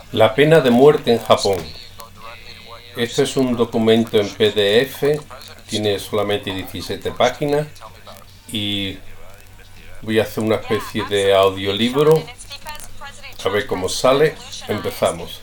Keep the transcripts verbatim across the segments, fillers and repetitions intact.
La pena de muerte en Japón. Este es un documento en P D F, tiene solamente diecisiete páginas y voy a hacer una especie de audiolibro. A ver cómo sale. Empezamos.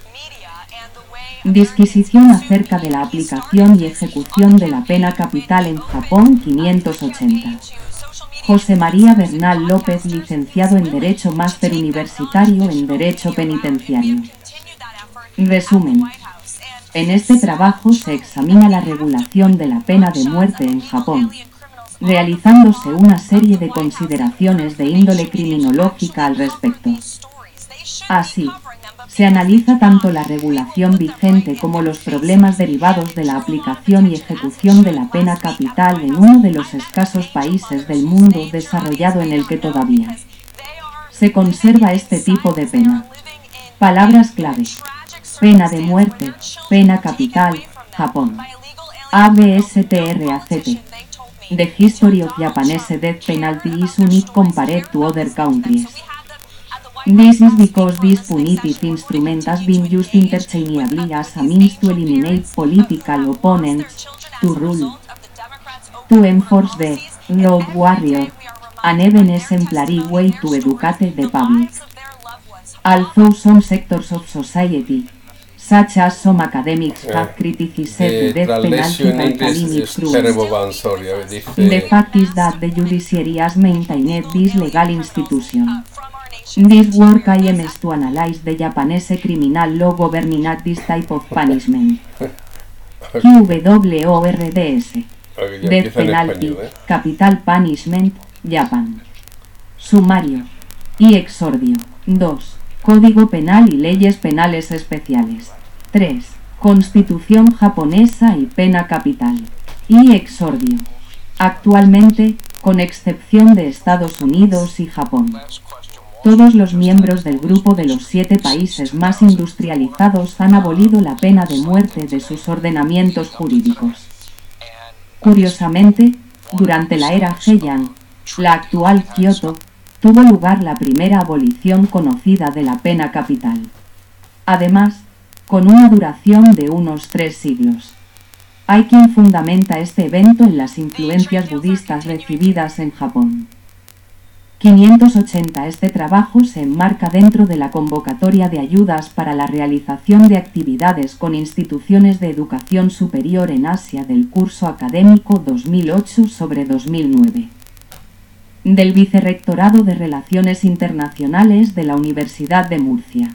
Disquisición acerca de la aplicación y ejecución de la pena capital en Japón quinientos ochenta. José María Bernal López, licenciado en Derecho, máster universitario en Derecho Penitenciario. Resumen. En este trabajo se examina la regulación de la pena de muerte en Japón, realizándose una serie de consideraciones de índole criminológica al respecto. Así, se analiza tanto la regulación vigente como los problemas derivados de la aplicación y ejecución de la pena capital en uno de los escasos países del mundo desarrollado en el que todavía se conserva este tipo de pena. Palabras clave: pena de muerte, pena capital, Japón. A B S T R A C T. The History of Japanese Death Penalty is unique compared to other countries. This is because this punitive instrument has been used interchangeably as a means to eliminate political opponents, to rule, to enforce the law of warrior, and even exemplary way to educate the public. Although some sectors of society, such as some academics, have criticized the death penalty by calling it cruel, the fact is that the judiciary has maintained this legal institution. This work aims to analyze the Japanese criminal law governing at this type of punishment. Q W O R D S. Death penalty, español, ¿eh? Capital punishment, Japan. Sumario y exordio. dos. Código penal y leyes penales especiales. tres. Constitución japonesa y pena capital. Y exordio. Actualmente, con excepción de Estados Unidos y Japón, todos los miembros del grupo de los siete países más industrializados han abolido la pena de muerte de sus ordenamientos jurídicos. Curiosamente, durante la era Heian, la actual Kioto, tuvo lugar la primera abolición conocida de la pena capital. Además, con una duración de unos tres siglos. Hay quien fundamenta este evento en las influencias budistas recibidas en Japón. quinientos ochenta. Este trabajo se enmarca dentro de la convocatoria de ayudas para la realización de actividades con instituciones de educación superior en Asia del curso académico dos mil ocho sobre dos mil nueve. Del Vicerrectorado de Relaciones Internacionales de la Universidad de Murcia.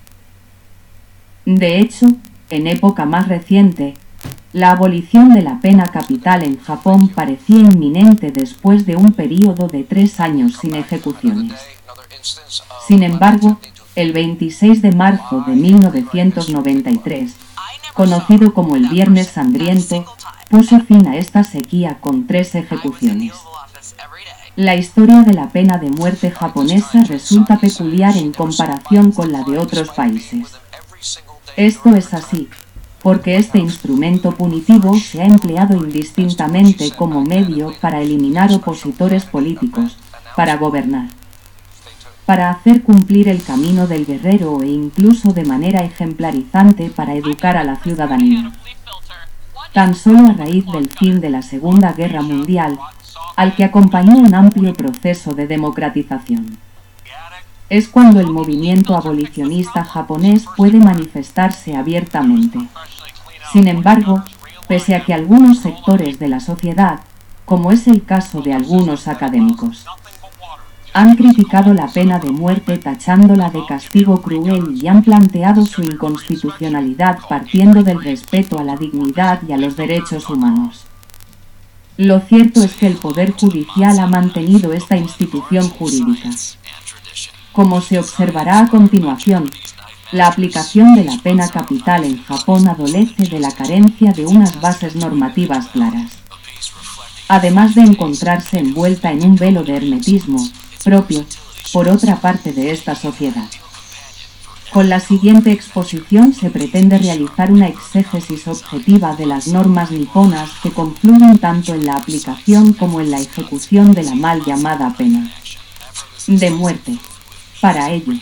De hecho, en época más reciente, la abolición de la pena capital en Japón parecía inminente después de un período de tres años sin ejecuciones. Sin embargo, el veintiséis de marzo de mil novecientos noventa y tres, conocido como el Viernes Sangriento, puso fin a esta sequía con tres ejecuciones. La historia de la pena de muerte japonesa resulta peculiar en comparación con la de otros países. Esto es así, porque este instrumento punitivo se ha empleado indistintamente como medio para eliminar opositores políticos, para gobernar, para hacer cumplir el camino del guerrero e incluso de manera ejemplarizante para educar a la ciudadanía. Tan solo a raíz del fin de la Segunda Guerra Mundial, al que acompañó un amplio proceso de democratización, es cuando el movimiento abolicionista japonés puede manifestarse abiertamente. Sin embargo, pese a que algunos sectores de la sociedad, como es el caso de algunos académicos, han criticado la pena de muerte tachándola de castigo cruel y han planteado su inconstitucionalidad partiendo del respeto a la dignidad y a los derechos humanos. Lo cierto es que el Poder Judicial ha mantenido esta institución jurídica. Como se observará a continuación, la aplicación de la pena capital en Japón adolece de la carencia de unas bases normativas claras, además de encontrarse envuelta en un velo de hermetismo, propio, por otra parte de esta sociedad. Con la siguiente exposición se pretende realizar una exégesis objetiva de las normas niponas que confluyen tanto en la aplicación como en la ejecución de la mal llamada pena de muerte. Para ello,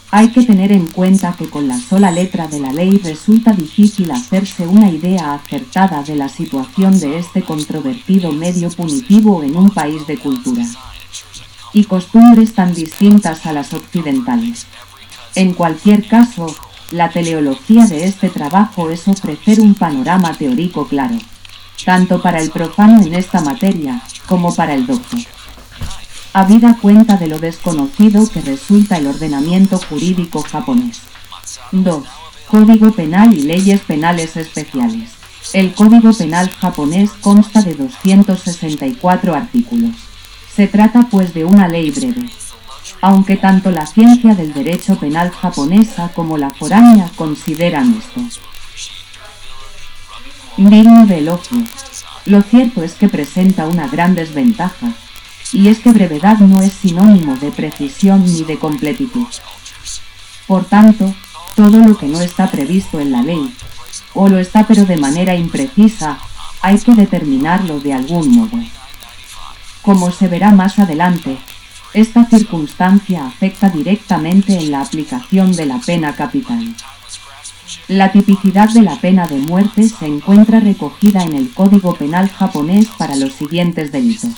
Hay que tener en cuenta que con la sola letra de la ley resulta difícil hacerse una idea acertada de la situación de este controvertido medio punitivo en un país de cultura y costumbres tan distintas a las occidentales. En cualquier caso, la teleología de este trabajo es ofrecer un panorama teórico claro, tanto para el profano en esta materia, como para el doctor. Habida cuenta de lo desconocido que resulta el ordenamiento jurídico japonés. dos. Código penal y leyes penales especiales. El Código Penal japonés consta de doscientos sesenta y cuatro artículos. Se trata pues de una ley breve, aunque tanto la ciencia del derecho penal japonesa como la foránea consideran esto digno de elogio. Lo cierto es que presenta una gran desventaja, y es que brevedad no es sinónimo de precisión ni de completitud. Por tanto, todo lo que no está previsto en la ley, o lo está pero de manera imprecisa, hay que determinarlo de algún modo. Como se verá más adelante, esta circunstancia afecta directamente en la aplicación de la pena capital. La tipicidad de la pena de muerte se encuentra recogida en el Código Penal japonés para los siguientes delitos.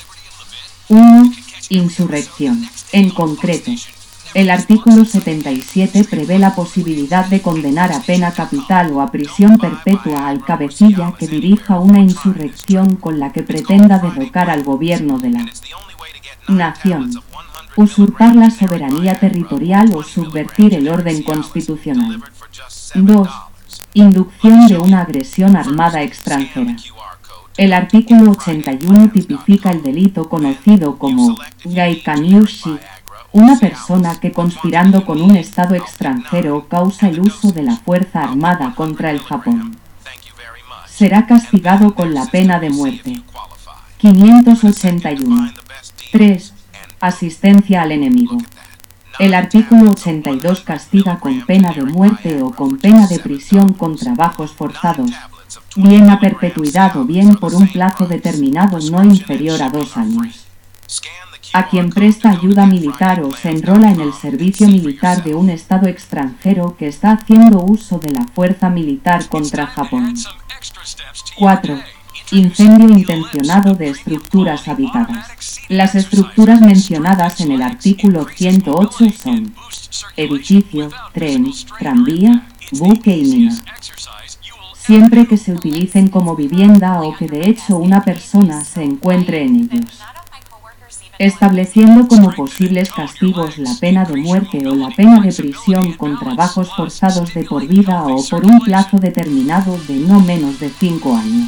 uno. Insurrección. En concreto, el artículo setenta y siete prevé la posibilidad de condenar a pena capital o a prisión perpetua al cabecilla que dirija una insurrección con la que pretenda derrocar al gobierno de la nación, usurpar la soberanía territorial o subvertir el orden constitucional. dos. Inducción de una agresión armada extranjera. El artículo ochenta y uno tipifica el delito conocido como Gaikanyushi, una persona que conspirando con un estado extranjero causa el uso de la fuerza armada contra el Japón. Será castigado con la pena de muerte. quinientos ochenta y uno. tres. Asistencia al enemigo. El artículo ochenta y dos castiga con pena de muerte o con pena de prisión con trabajos forzados, bien a perpetuidad o bien por un plazo determinado no inferior a dos años. A quien presta ayuda militar o se enrola en el servicio militar de un estado extranjero que está haciendo uso de la fuerza militar contra Japón. cuatro. Incendio intencionado de estructuras habitadas. Las estructuras mencionadas en el artículo ciento ocho son edificio, tren, tranvía, buque y mina. Siempre que se utilicen como vivienda o que de hecho una persona se encuentre en ellos. Estableciendo como posibles castigos la pena de muerte o la pena de prisión con trabajos forzados de por vida o por un plazo determinado de no menos de cinco años.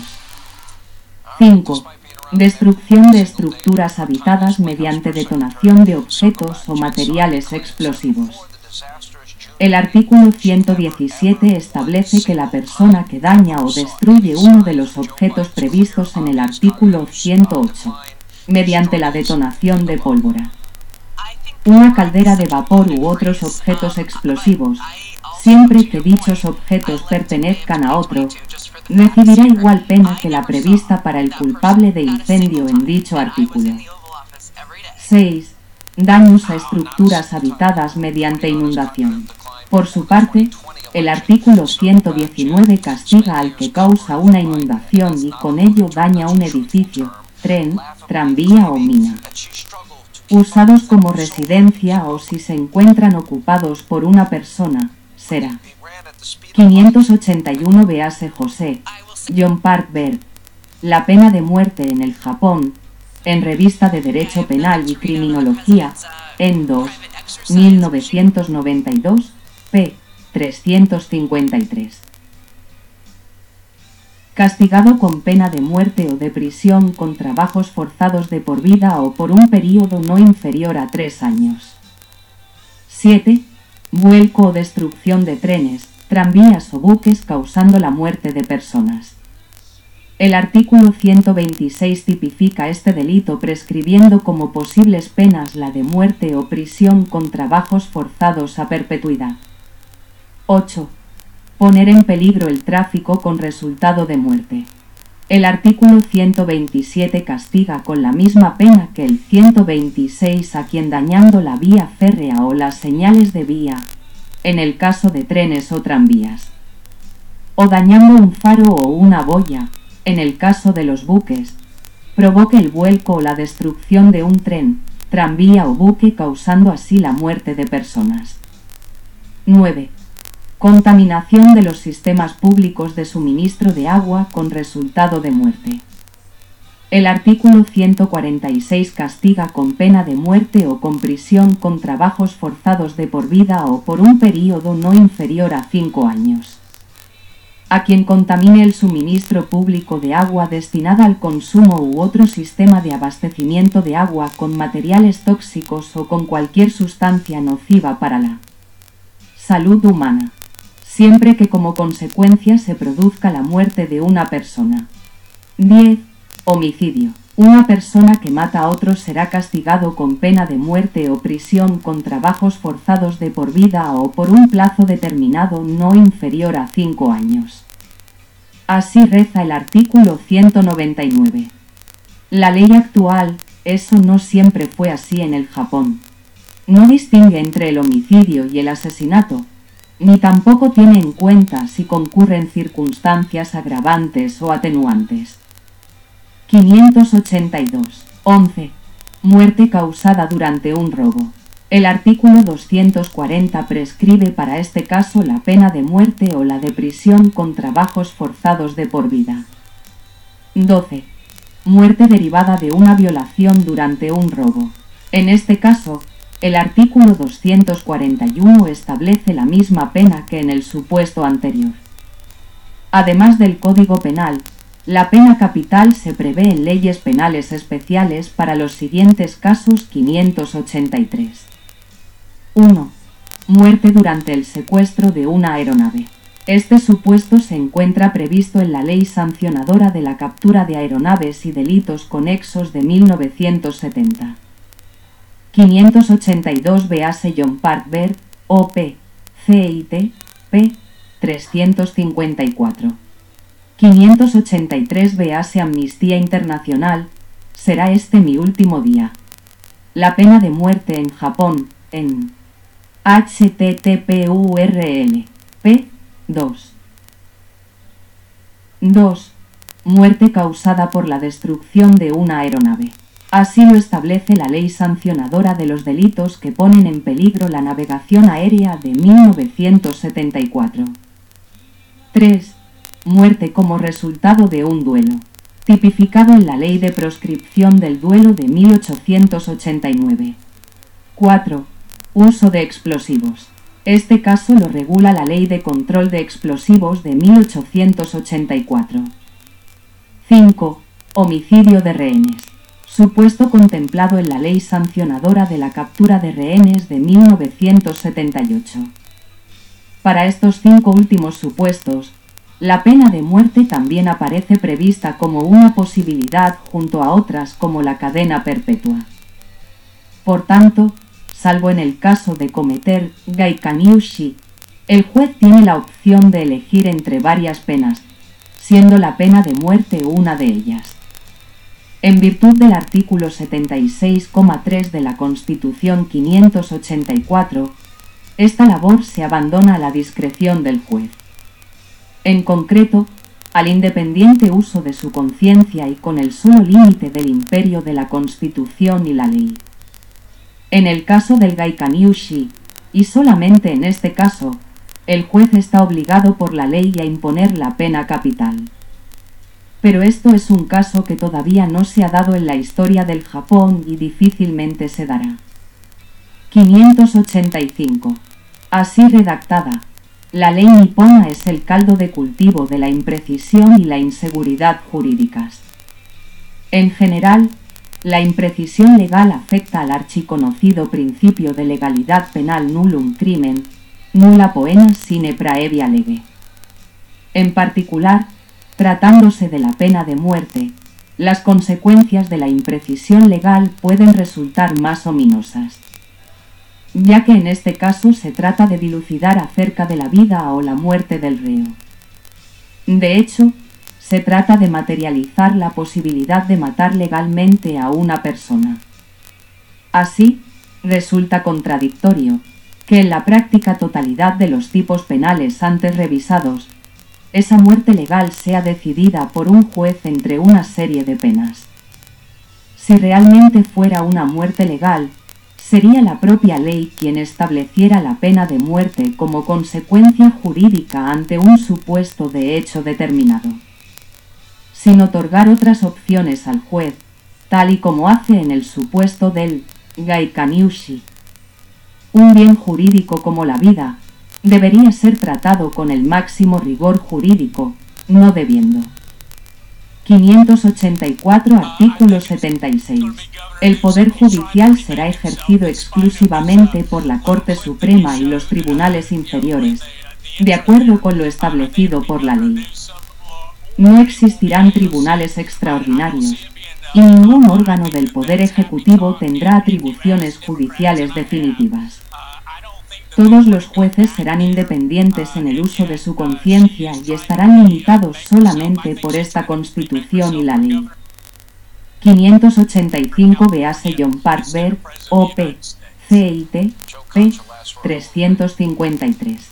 cinco. Destrucción de estructuras habitadas mediante detonación de objetos o materiales explosivos. El artículo ciento diecisiete establece que la persona que daña o destruye uno de los objetos previstos en el artículo ciento ocho, mediante la detonación de pólvora, una caldera de vapor u otros objetos explosivos, siempre que dichos objetos pertenezcan a otro, recibirá igual pena que la prevista para el culpable de incendio en dicho artículo. seis. Daños a estructuras habitadas mediante inundación. Por su parte, el artículo ciento diecinueve castiga al que causa una inundación y con ello daña un edificio, tren, tranvía o mina, usados como residencia o si se encuentran ocupados por una persona, será. quinientos ochenta y uno véase José, John Parkberg, La pena de muerte en el Japón, en Revista de Derecho Penal y Criminología, en dos, mil novecientos noventa y dos, p. trescientos cincuenta y tres. Castigado con pena de muerte o de prisión con trabajos forzados de por vida o por un período no inferior a tres años. siete. Vuelco o destrucción de trenes, tranvías o buques causando la muerte de personas. El artículo ciento veintiséis tipifica este delito prescribiendo como posibles penas la de muerte o prisión con trabajos forzados a perpetuidad. ocho. Poner en peligro el tráfico con resultado de muerte. El artículo ciento veintisiete castiga con la misma pena que el ciento veintiséis a quien dañando la vía férrea o las señales de vía, en el caso de trenes o tranvías, o dañando un faro o una boya, en el caso de los buques, provoque el vuelco o la destrucción de un tren, tranvía o buque causando así la muerte de personas. nueve. Contaminación de los sistemas públicos de suministro de agua con resultado de muerte. El artículo ciento cuarenta y seis castiga con pena de muerte o con prisión con trabajos forzados de por vida o por un período no inferior a cinco años. A quien contamine el suministro público de agua destinada al consumo u otro sistema de abastecimiento de agua con materiales tóxicos o con cualquier sustancia nociva para la salud humana, siempre que como consecuencia se produzca la muerte de una persona. diez. Homicidio. Una persona que mata a otro será castigado con pena de muerte o prisión con trabajos forzados de por vida o por un plazo determinado no inferior a cinco años. Así reza el artículo ciento noventa y nueve. La ley actual, eso no siempre fue así en el Japón. No distingue entre el homicidio y el asesinato, ni tampoco tiene en cuenta si concurren circunstancias agravantes o atenuantes. quinientos ochenta y dos. once. Muerte causada durante un robo. El artículo doscientos cuarenta prescribe para este caso la pena de muerte o la de prisión con trabajos forzados de por vida. doce. Muerte derivada de una violación durante un robo. En este caso, el artículo doscientos cuarenta y uno establece la misma pena que en el supuesto anterior. Además del Código Penal, la pena capital se prevé en leyes penales especiales para los siguientes casos quinientos ochenta y tres. uno. Muerte durante el secuestro de una aeronave. Este supuesto se encuentra previsto en la Ley Sancionadora de la Captura de Aeronaves y Delitos Conexos de mil novecientos setenta. quinientos ochenta y dos véase John Parkberg, O P, C I T, P. trescientos cincuenta y cuatro. quinientos ochenta y tres véase Amnistía Internacional, será este mi último día. La pena de muerte en Japón, en H T T P U R L, P. dos. dos. Muerte causada por la destrucción de una aeronave. Así lo establece la Ley Sancionadora de los Delitos que ponen en peligro la navegación aérea de mil novecientos setenta y cuatro. tres. Muerte como resultado de un duelo. Tipificado en la Ley de Proscripción del Duelo de mil ochocientos ochenta y nueve. cuatro. Uso de explosivos. Este caso lo regula la Ley de Control de Explosivos de mil ochocientos ochenta y cuatro. cinco. Homicidio de rehenes. Supuesto contemplado en la Ley Sancionadora de la Captura de Rehenes de mil novecientos setenta y ocho. Para estos cinco últimos supuestos, la pena de muerte también aparece prevista como una posibilidad junto a otras como la cadena perpetua. Por tanto, salvo en el caso de cometer gaikaniushi, el juez tiene la opción de elegir entre varias penas, siendo la pena de muerte una de ellas. En virtud del artículo setenta y seis coma tres de la Constitución quinientos ochenta y cuatro, esta labor se abandona a la discreción del juez. En concreto, al independiente uso de su conciencia y con el solo límite del imperio de la Constitución y la ley. En el caso del gaikaniushi, y solamente en este caso, el juez está obligado por la ley a imponer la pena capital. Pero esto es un caso que todavía no se ha dado en la historia del Japón y difícilmente se dará. quinientos ochenta y cinco. Así redactada, la ley nipona es el caldo de cultivo de la imprecisión y la inseguridad jurídicas. En general, la imprecisión legal afecta al archiconocido principio de legalidad penal nullum crimen, nulla poena sine praevia lege. En particular, tratándose de la pena de muerte, las consecuencias de la imprecisión legal pueden resultar más ominosas, ya que en este caso se trata de dilucidar acerca de la vida o la muerte del reo. De hecho, Se trata de materializar la posibilidad de matar legalmente a una persona. Así, resulta contradictorio que en la práctica totalidad de los tipos penales antes revisados, esa muerte legal sea decidida por un juez entre una serie de penas. Si realmente fuera una muerte legal, sería la propia ley quien estableciera la pena de muerte como consecuencia jurídica ante un supuesto de hecho determinado, sin otorgar otras opciones al juez, tal y como hace en el supuesto del Gaikanyushi. Un bien jurídico como la vida debería ser tratado con el máximo rigor jurídico, no debiendo. quinientos ochenta y cuatro Artículo setenta y seis. El Poder Judicial será ejercido exclusivamente por la Corte Suprema y los tribunales inferiores, de acuerdo con lo establecido por la ley. No existirán tribunales extraordinarios, y ningún órgano del Poder Ejecutivo tendrá atribuciones judiciales definitivas. Todos los jueces serán independientes en el uso de su conciencia y estarán limitados solamente por esta Constitución y la ley. quinientos ochenta y cinco Véase John Parker, O P, C I T, p. trescientos cincuenta y tres.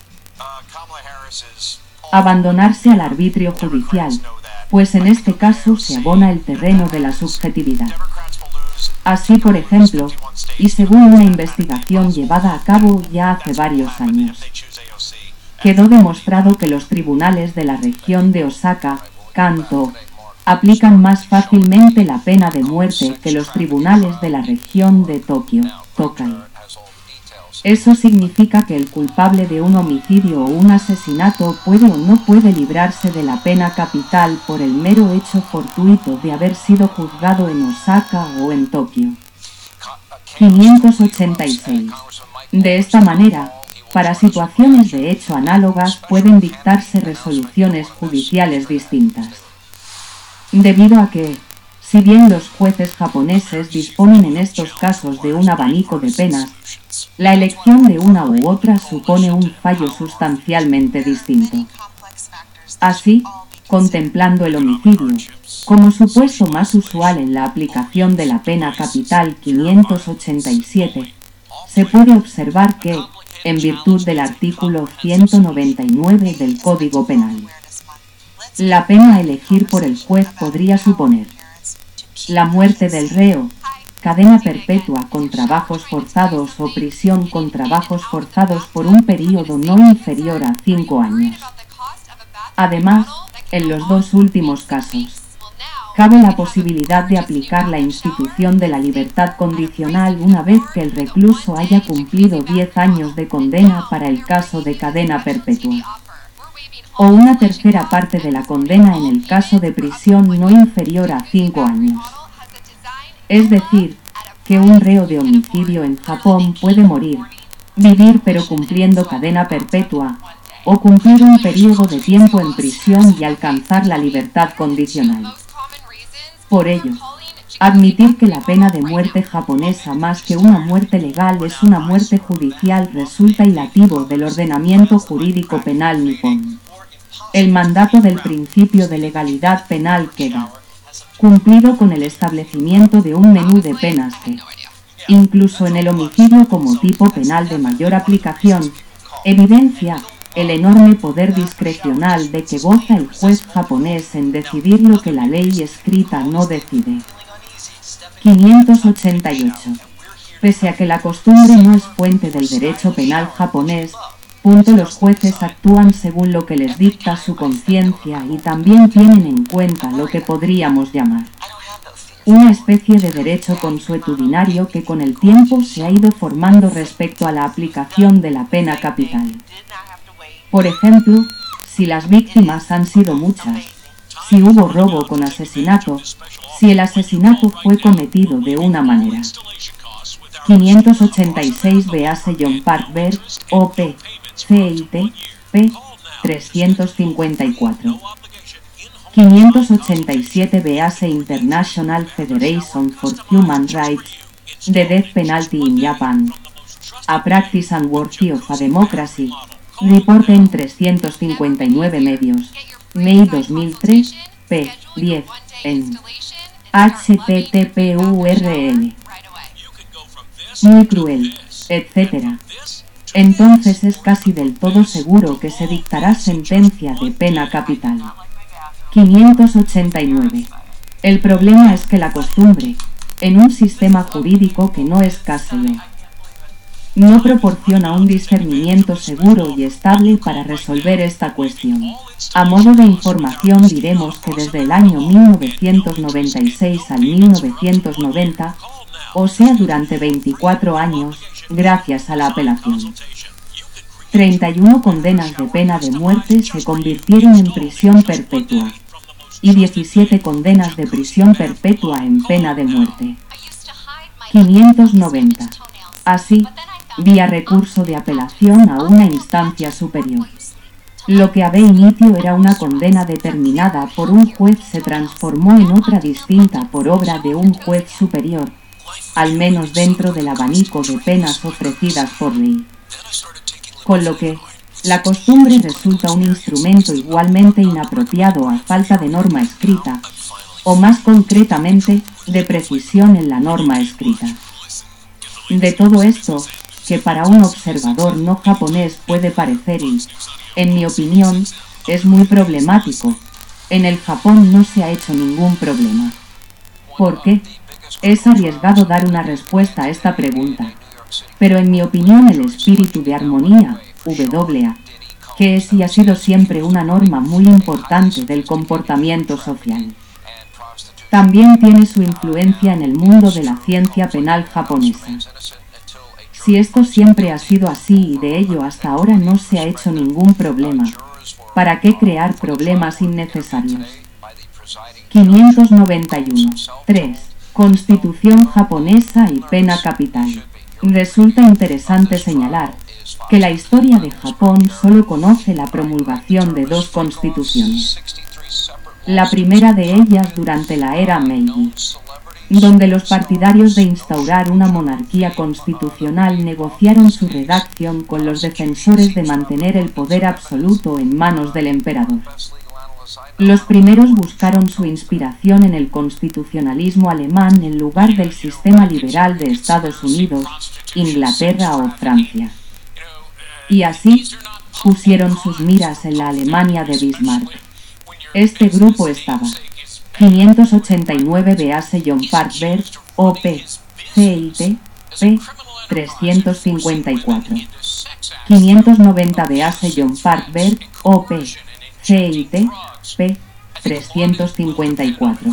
Abandonarse al arbitrio judicial, pues en este caso se abona el terreno de la subjetividad. Así, por ejemplo, y según una investigación llevada a cabo ya hace varios años, quedó demostrado que los tribunales de la región de Osaka, Kanto, aplican más fácilmente la pena de muerte que los tribunales de la región de Tokio, Tokai. Eso significa que el culpable de un homicidio o un asesinato puede o no puede librarse de la pena capital por el mero hecho fortuito de haber sido juzgado en Osaka o en Tokio. quinientos ochenta y seis. De esta manera, para situaciones de hecho análogas pueden dictarse resoluciones judiciales distintas. Debido a que, si bien los jueces japoneses disponen en estos casos de un abanico de penas, la elección de una u otra supone un fallo sustancialmente distinto. Así, contemplando el homicidio, como supuesto más usual en la aplicación de la pena capital quinientos ochenta y siete, se puede observar que, en virtud del artículo ciento noventa y nueve del Código Penal, la pena a elegir por el juez podría suponer la muerte del reo, cadena perpetua con trabajos forzados o prisión con trabajos forzados por un período no inferior a cinco años. Además, en los dos últimos casos, cabe la posibilidad de aplicar la institución de la libertad condicional una vez que el recluso haya cumplido diez años de condena para el caso de cadena perpetua, o una tercera parte de la condena en el caso de prisión no inferior a cinco años. Es decir, que un reo de homicidio en Japón puede morir, vivir pero cumpliendo cadena perpetua, o cumplir un periodo de tiempo en prisión y alcanzar la libertad condicional. Por ello, admitir que la pena de muerte japonesa más que una muerte legal es una muerte judicial resulta ilativo del ordenamiento jurídico penal nipón. El mandato del principio de legalidad penal queda cumplido con el establecimiento de un menú de penas que, incluso en el homicidio como tipo penal de mayor aplicación, evidencia el enorme poder discrecional de que goza el juez japonés en decidir lo que la ley escrita no decide. quinientos ochenta y ocho. Pese a que la costumbre no es fuente del derecho penal japonés, punto los jueces actúan según lo que les dicta su conciencia y también tienen en cuenta lo que podríamos llamar una especie de derecho consuetudinario que con el tiempo se ha ido formando respecto a la aplicación de la pena capital. Por ejemplo, si las víctimas han sido muchas, si hubo robo con asesinato, si el asesinato fue cometido de una manera. quinientos ochenta y seis Véase John Parker, O P, C I T, p. trescientos cincuenta y cuatro. quinientos ochenta y siete Véase International Federation for Human Rights, The Death Penalty in Japan, A Practice and Worthy of a Democracy, report en trescientos cincuenta y nueve medios, May dos mil tres, p diez en H T T P U R L. Muy cruel, etcétera. Entonces es casi del todo seguro que se dictará sentencia de pena capital. quinientos ochenta y nueve. El problema es que la costumbre, en un sistema jurídico que no es case law, no proporciona un discernimiento seguro y estable para resolver esta cuestión. A modo de información diremos que desde el año mil novecientos noventa y seis al mil novecientos noventa, o sea durante veinticuatro años, gracias a la apelación, treinta y una condenas de pena de muerte se convirtieron en prisión perpetua y diecisiete condenas de prisión perpetua en pena de muerte. quinientos noventa. Así, vía recurso de apelación a una instancia superior, lo que ab initio era una condena determinada por un juez se transformó en otra distinta por obra de un juez superior, al menos dentro del abanico de penas ofrecidas por ley. Con lo que, la costumbre resulta un instrumento igualmente inapropiado a falta de norma escrita, o más concretamente, de precisión en la norma escrita. De todo esto, que para un observador no japonés puede parecer y, en mi opinión, es muy problemático, en el Japón no se ha hecho ningún problema. ¿Por qué? Es arriesgado dar una respuesta a esta pregunta, pero en mi opinión el espíritu de armonía, W A, que es y ha sido siempre una norma muy importante del comportamiento social, también tiene su influencia en el mundo de la ciencia penal japonesa. Si esto siempre ha sido así y de ello hasta ahora no se ha hecho ningún problema, ¿para qué crear problemas innecesarios? quinientos noventa y uno. tres. Constitución japonesa y pena capital. Resulta interesante señalar que la historia de Japón solo conoce la promulgación de dos constituciones. La primera de ellas durante la era Meiji, donde los partidarios de instaurar una monarquía constitucional negociaron su redacción con los defensores de mantener el poder absoluto en manos del emperador. Los primeros buscaron su inspiración en el constitucionalismo alemán en lugar del sistema liberal de Estados Unidos, Inglaterra o Francia. Y así, pusieron sus miras en la Alemania de Bismarck. Este grupo estaba quinientos ochenta y nueve Bease John Parkberg, O P, C I T, P, trescientos cincuenta y cuatro. quinientos noventa Bease John Parkberg, O P, C I T, P, trescientos cincuenta y cuatro.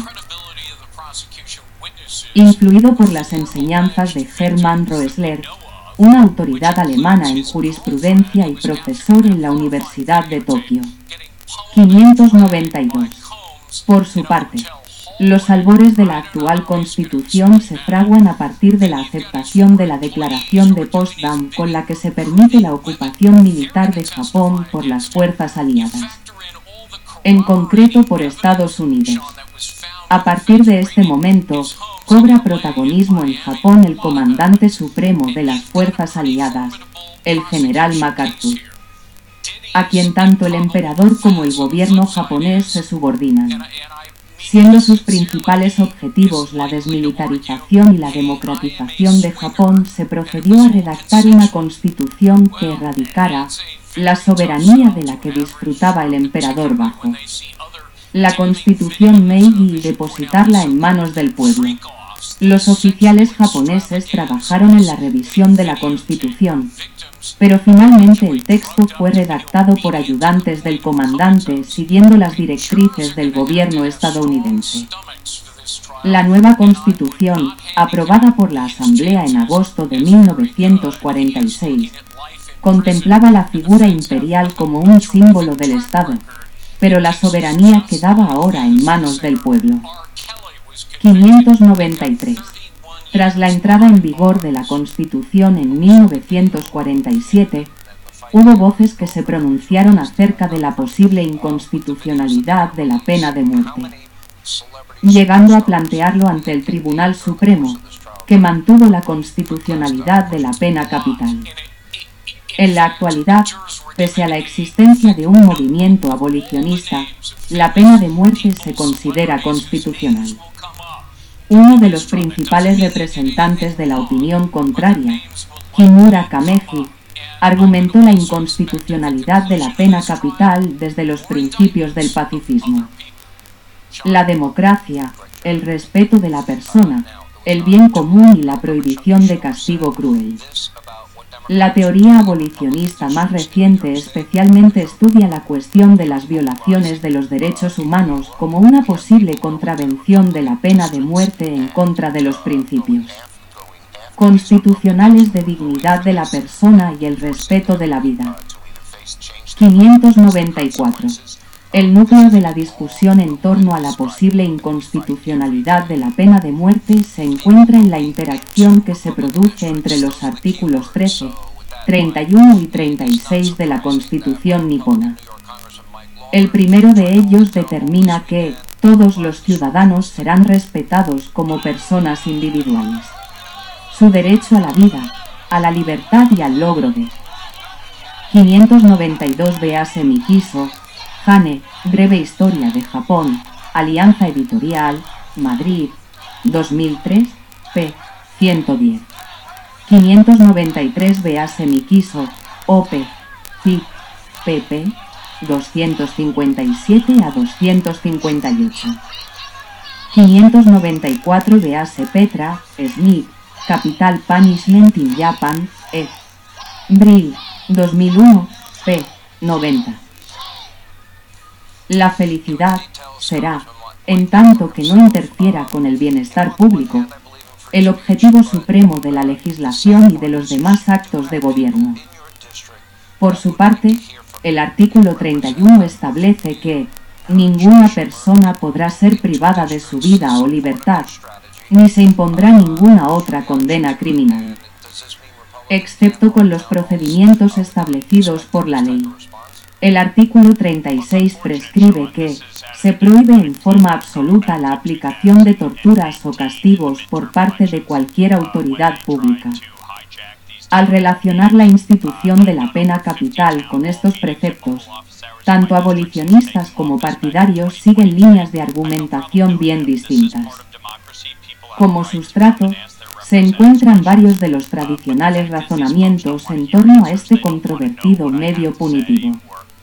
Influido por las enseñanzas de Hermann Roesler, una autoridad alemana en jurisprudencia y profesor en la Universidad de Tokio. quinientos noventa y dos. Por su parte, los albores de la actual Constitución se fraguan a partir de la aceptación de la Declaración de Potsdam con la que se permite la ocupación militar de Japón por las fuerzas aliadas, en concreto por Estados Unidos. A partir de este momento, cobra protagonismo en Japón el comandante supremo de las fuerzas aliadas, el general MacArthur, a quien tanto el emperador como el gobierno japonés se subordinan, siendo sus principales objetivos la desmilitarización y la democratización de Japón. Se procedió a redactar una constitución que erradicara la soberanía de la que disfrutaba el emperador bajo la constitución Meiji y depositarla en manos del pueblo. Los oficiales japoneses trabajaron en la revisión de la constitución, pero finalmente el texto fue redactado por ayudantes del comandante siguiendo las directrices del gobierno estadounidense. La nueva constitución, aprobada por la Asamblea en agosto de mil novecientos cuarenta y seis, contemplaba la figura imperial como un símbolo del Estado, pero la soberanía quedaba ahora en manos del pueblo. quinientos noventa y tres. Tras la entrada en vigor de la Constitución en mil novecientos cuarenta y siete, hubo voces que se pronunciaron acerca de la posible inconstitucionalidad de la pena de muerte, llegando a plantearlo ante el Tribunal Supremo, que mantuvo la constitucionalidad de la pena capital. En la actualidad, pese a la existencia de un movimiento abolicionista, la pena de muerte se considera constitucional. Uno de los principales representantes de la opinión contraria, Kimura Kameji, argumentó la inconstitucionalidad de la pena capital desde los principios del pacifismo. La democracia, el respeto de la persona, el bien común y la prohibición de castigo cruel. La teoría abolicionista más reciente especialmente estudia la cuestión de las violaciones de los derechos humanos como una posible contravención de la pena de muerte en contra de los principios constitucionales de dignidad de la persona y el respeto de la vida. quinientos noventa y cuatro. El núcleo de la discusión en torno a la posible inconstitucionalidad de la pena de muerte se encuentra en la interacción que se produce entre los artículos trece, treinta y uno y treinta y seis de la Constitución nipona. El primero de ellos determina que todos los ciudadanos serán respetados como personas individuales. Su derecho a la vida, a la libertad y al logro de. quinientos noventa y dos. Véase Mikiso, Hane, Breve Historia de Japón, Alianza Editorial, Madrid, dos mil tres, p. ciento diez. quinientos noventa y tres. Véase Mikiso, Ope, Cip, pp. doscientos cincuenta y siete a doscientos cincuenta y ocho. quinientos noventa y cuatro. Véase Petra, Smith, Capital Punishment in Japan, ed. Brill, dos mil uno, p. noventa. La felicidad será, en tanto que no interfiera con el bienestar público, el objetivo supremo de la legislación y de los demás actos de gobierno. Por su parte, el artículo treinta y uno establece que ninguna persona podrá ser privada de su vida o libertad, ni se impondrá ninguna otra condena criminal, excepto con los procedimientos establecidos por la ley. El artículo treinta y seis prescribe que se prohíbe en forma absoluta la aplicación de torturas o castigos por parte de cualquier autoridad pública. Al relacionar la institución de la pena capital con estos preceptos, tanto abolicionistas como partidarios siguen líneas de argumentación bien distintas. Como sustrato, se encuentran varios de los tradicionales razonamientos en torno a este controvertido medio punitivo.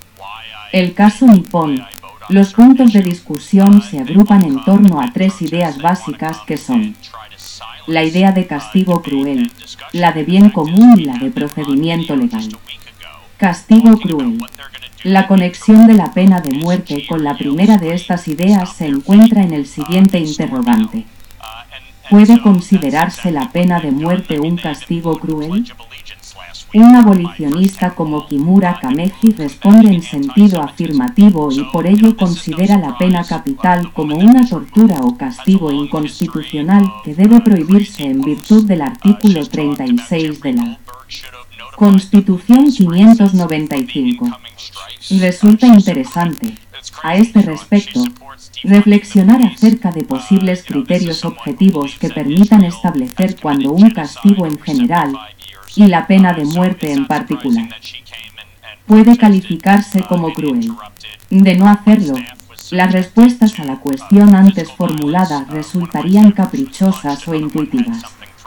El caso nipón, los puntos de discusión se agrupan en torno a tres ideas básicas que son la idea de castigo cruel, la de bien común y la de procedimiento legal. Castigo cruel. La conexión de la pena de muerte con la primera de estas ideas se encuentra en el siguiente interrogante. ¿Puede considerarse la pena de muerte un castigo cruel? Un abolicionista como Kimura Kameji responde en sentido afirmativo y por ello considera la pena capital como una tortura o castigo inconstitucional que debe prohibirse en virtud del artículo treinta y seis de la Constitución quinientos noventa y cinco. Resulta interesante, a este respecto, reflexionar acerca de posibles criterios objetivos que permitan establecer cuándo un castigo en general y la pena de muerte en particular puede calificarse como cruel. De no hacerlo, las respuestas a la cuestión antes formulada resultarían caprichosas o intuitivas.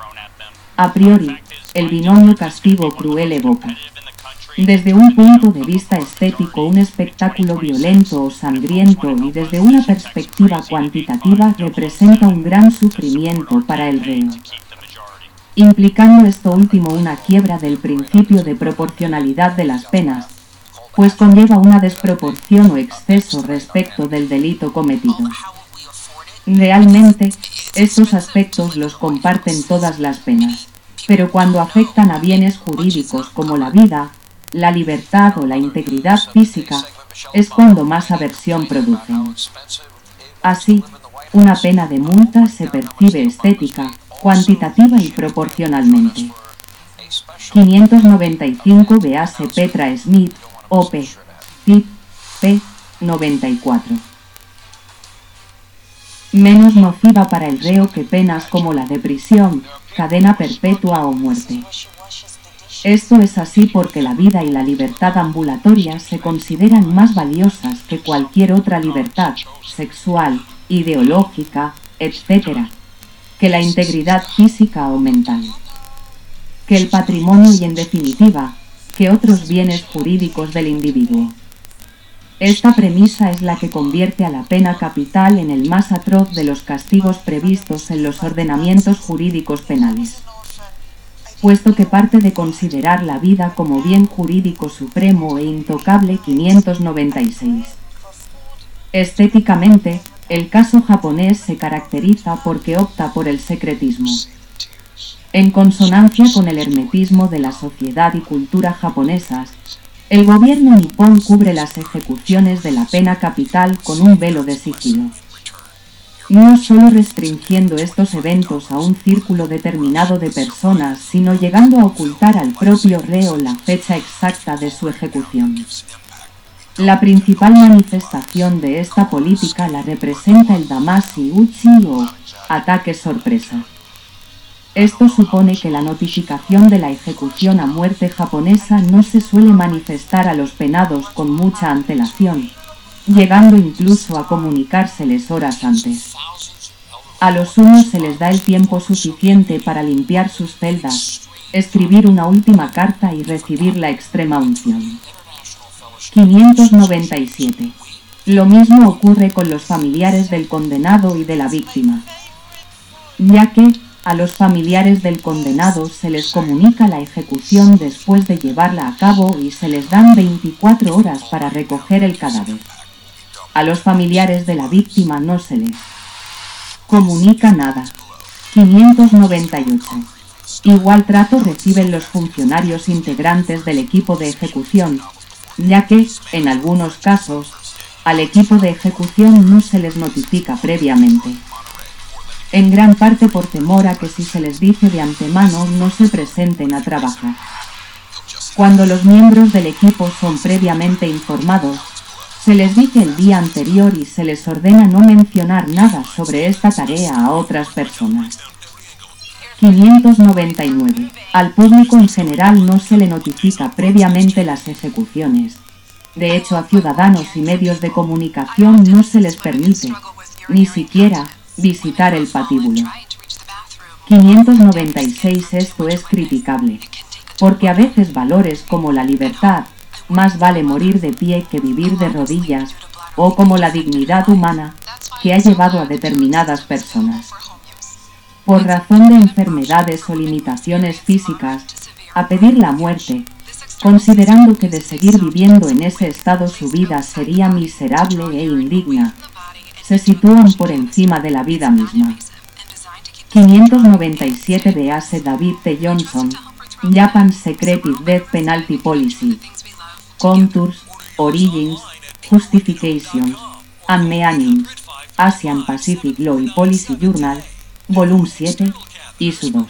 A priori, el binomio castigo cruel evoca, desde un punto de vista estético, un espectáculo violento o sangriento y desde una perspectiva cuantitativa representa un gran sufrimiento para el reo, implicando esto último una quiebra del principio de proporcionalidad de las penas, pues conlleva una desproporción o exceso respecto del delito cometido. Realmente, estos aspectos los comparten todas las penas, pero cuando afectan a bienes jurídicos como la vida, la libertad o la integridad física, es cuando más aversión producen. Así, una pena de multa se percibe estética, cuantitativa y proporcionalmente. quinientos noventa y cinco. Véase Petra Smith, Ope, Cip, p. noventa y cuatro. Menos nociva para el reo que penas como la de prisión, cadena perpetua o muerte. Esto es así porque la vida y la libertad ambulatoria se consideran más valiosas que cualquier otra libertad, sexual, ideológica, etcétera, que la integridad física o mental, que el patrimonio y, en definitiva, que otros bienes jurídicos del individuo. Esta premisa es la que convierte a la pena capital en el más atroz de los castigos previstos en los ordenamientos jurídicos penales, puesto que parte de considerar la vida como bien jurídico supremo e intocable. quinientos noventa y seis. Estéticamente, el caso japonés se caracteriza porque opta por el secretismo. En consonancia con el hermetismo de la sociedad y cultura japonesas, el gobierno nipón cubre las ejecuciones de la pena capital con un velo de sigilo, no solo restringiendo estos eventos a un círculo determinado de personas, sino llegando a ocultar al propio reo la fecha exacta de su ejecución. La principal manifestación de esta política la representa el damashi uchi o ataque sorpresa. Esto supone que la notificación de la ejecución a muerte japonesa no se suele manifestar a los penados con mucha antelación, llegando incluso a comunicárseles horas antes. A los unos se les da el tiempo suficiente para limpiar sus celdas, escribir una última carta y recibir la extrema unción. quinientos noventa y siete. Lo mismo ocurre con los familiares del condenado y de la víctima, ya que a los familiares del condenado se les comunica la ejecución después de llevarla a cabo y se les dan veinticuatro horas para recoger el cadáver. A los familiares de la víctima no se les comunica nada. quinientos noventa y ocho. Igual trato reciben los funcionarios integrantes del equipo de ejecución, ya que, en algunos casos, al equipo de ejecución no se les notifica previamente, en gran parte por temor a que si se les dice de antemano no se presenten a trabajar. Cuando los miembros del equipo son previamente informados, se les dice el día anterior y se les ordena no mencionar nada sobre esta tarea a otras personas. quinientos noventa y nueve. Al público en general no se le notifica previamente las ejecuciones. De hecho, a ciudadanos y medios de comunicación no se les permite, ni siquiera, visitar el patíbulo. quinientos noventa y seis. Esto es criticable, porque a veces valores como la libertad, más vale morir de pie que vivir de rodillas, o como la dignidad humana, que ha llevado a determinadas personas, por razón de enfermedades o limitaciones físicas, a pedir la muerte, considerando que de seguir viviendo en ese estado su vida sería miserable e indigna, se sitúan por encima de la vida misma. quinientos noventa y siete. Véase David T. Johnson, Japan Secretive Death Penalty Policy, Contours, Origins, Justifications, and Meanings, Asian Pacific Law y Policy Journal, Volume siete, Issue dos.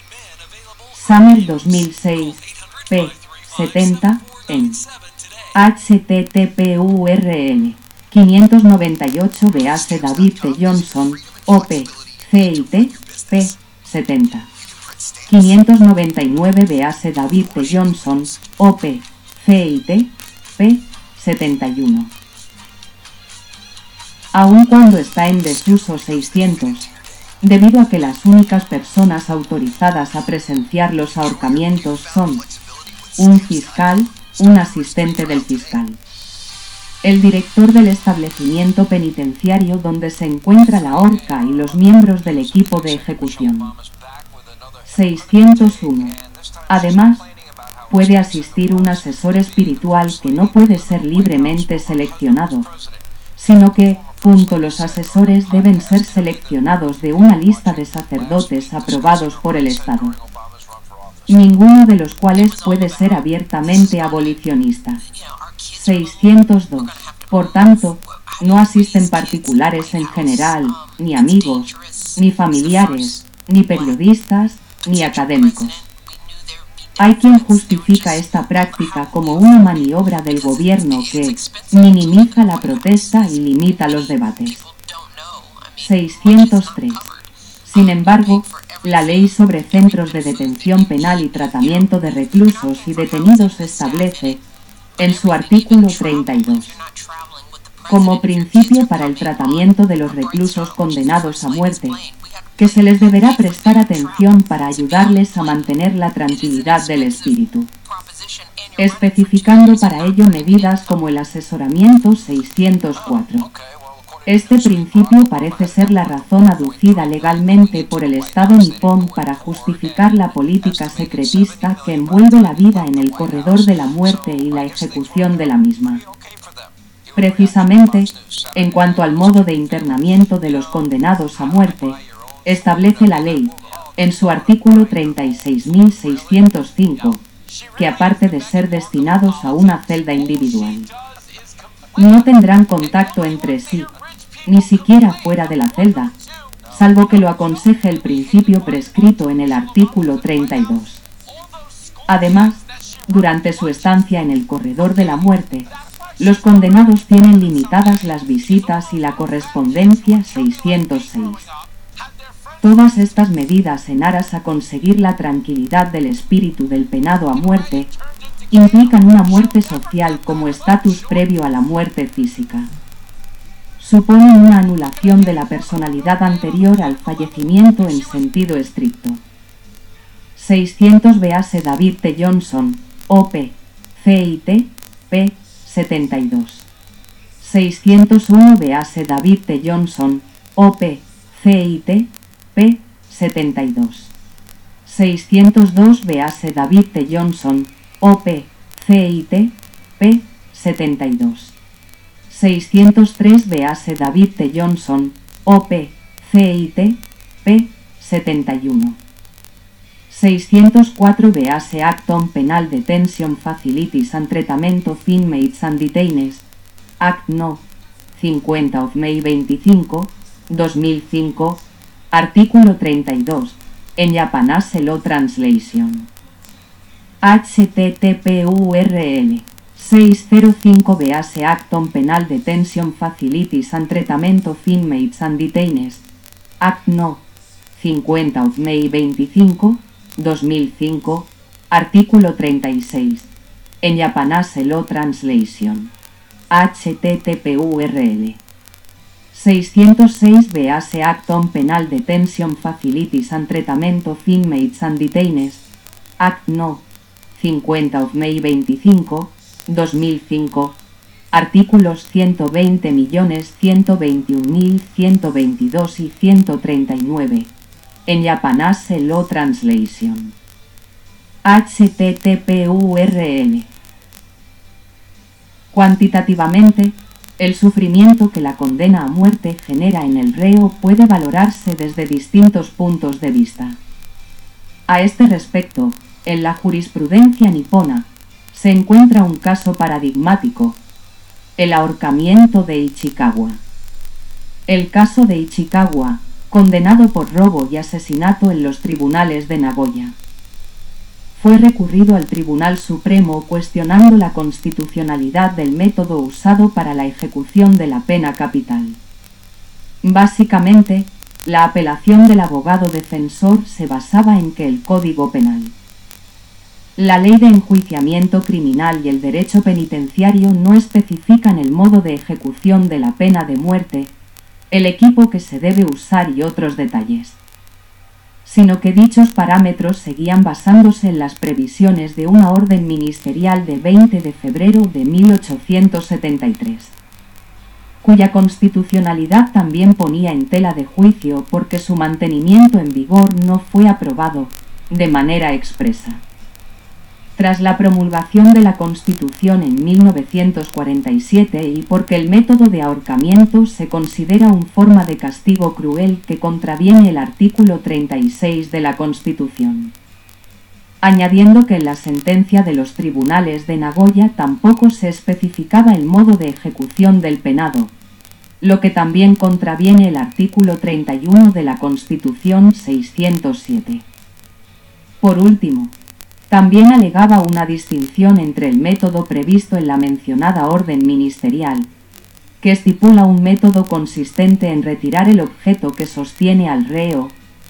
Summer dos mil seis, p. setenta, en H T T P U R L quinientos noventa y ocho. Véase David T. Johnson, O P, C I T, p. setenta. quinientos noventa y nueve. Véase David T. Johnson, O P, C I T, p. setenta y uno. Aun cuando está en desuso seiscientos, debido a que las únicas personas autorizadas a presenciar los ahorcamientos son un fiscal, un asistente del fiscal, el director del establecimiento penitenciario donde se encuentra la horca y los miembros del equipo de ejecución. seiscientos uno. Además, puede asistir un asesor espiritual que no puede ser libremente seleccionado, sino que, punto, los asesores deben ser seleccionados de una lista de sacerdotes aprobados por el Estado, ninguno de los cuales puede ser abiertamente abolicionista. seiscientos dos. Por tanto, no asisten particulares en general, ni amigos, ni familiares, ni periodistas, ni académicos. Hay quien justifica esta práctica como una maniobra del gobierno que minimiza la protesta y limita los debates. seiscientos tres. Sin embargo, La Ley sobre Centros de Detención Penal y Tratamiento de Reclusos y Detenidos establece, en su artículo treinta y dos, como principio para el tratamiento de los reclusos condenados a muerte, que se les deberá prestar atención para ayudarles a mantener la tranquilidad del espíritu, especificando para ello medidas como el asesoramiento seiscientos cuatro. Este principio parece ser la razón aducida legalmente por el Estado nipón para justificar la política secretista que envuelve la vida en el corredor de la muerte y la ejecución de la misma. Precisamente, en cuanto al modo de internamiento de los condenados a muerte, establece la ley, en su artículo treinta y seis mil seiscientos cinco, que aparte de ser destinados a una celda individual, no tendrán contacto entre sí, ni siquiera fuera de la celda, salvo que lo aconseje el principio prescrito en el artículo treinta y dos. Además, durante su estancia en el corredor de la muerte, los condenados tienen limitadas las visitas y la correspondencia seiscientos seis. Todas estas medidas en aras a conseguir la tranquilidad del espíritu del penado a muerte, implican una muerte social como estatus previo a la muerte física. Suponen una anulación de la personalidad anterior al fallecimiento en sentido estricto. seiscientos véase David T. Johnson, O P, C I T, p. setenta y dos. seiscientos uno véase David T. Johnson, O P, C I T, p. setenta y dos. seiscientos dos véase David T. Johnson, O P, C I T, p. setenta y dos. seiscientos tres véase David T. Johnson, O P, C I T, p. setenta y uno. seiscientos cuatro véase Acton Penal Detention Facilities and Treatment of Inmates and Detainees, Act No. cincuenta of May veinticinco, dos mil cinco, artículo treinta y dos, en Japanese Law Translation. H T T P U R L seiscientos cinco véase Acton Penal Detention Facilities and Treatment of Inmates and Detainees, Act No. cincuenta of May veinticinco, dos mil cinco, artículo treinta y seis, en Japanese Law Translation. H T T P U R L seiscientos seis véase Acton Penal Detention Facilities and Treatment of Inmates and Detainees, Act No. cincuenta of May veinticinco, dos mil cinco, artículos ciento veinte millones ciento veintiuno mil ciento veintidós y ciento treinta y nueve, en Japanese Law Translation. H T T P U R L Cuantitativamente, el sufrimiento que la condena a muerte genera en el reo puede valorarse desde distintos puntos de vista. A este respecto, en la jurisprudencia nipona, se encuentra un caso paradigmático, el ahorcamiento de Ichikawa. El caso de Ichikawa, condenado por robo y asesinato en los tribunales de Nagoya, fue recurrido al Tribunal Supremo cuestionando la constitucionalidad del método usado para la ejecución de la pena capital. Básicamente, la apelación del abogado defensor se basaba en que el Código Penal, la Ley de Enjuiciamiento Criminal y el Derecho Penitenciario no especifican el modo de ejecución de la pena de muerte, el equipo que se debe usar y otros detalles, sino que dichos parámetros seguían basándose en las previsiones de una orden ministerial de veinte de febrero de mil ochocientos setenta y tres, cuya constitucionalidad también ponía en tela de juicio porque su mantenimiento en vigor no fue aprobado de manera expresa. Tras la promulgación de la Constitución en mil novecientos cuarenta y siete y porque el método de ahorcamiento se considera una forma de castigo cruel que contraviene el artículo treinta y seis de la Constitución. Añadiendo que en la sentencia de los tribunales de Nagoya tampoco se especificaba el modo de ejecución del penado, lo que también contraviene el artículo treinta y uno de la Constitución seiscientos siete. Por último, también alegaba una distinción entre el método previsto en la mencionada orden ministerial, que estipula un método consistente en retirar el objeto que sostiene al reo,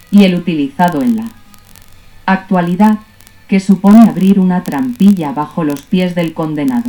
y el utilizado en la actualidad, que supone abrir una trampilla bajo los pies del condenado.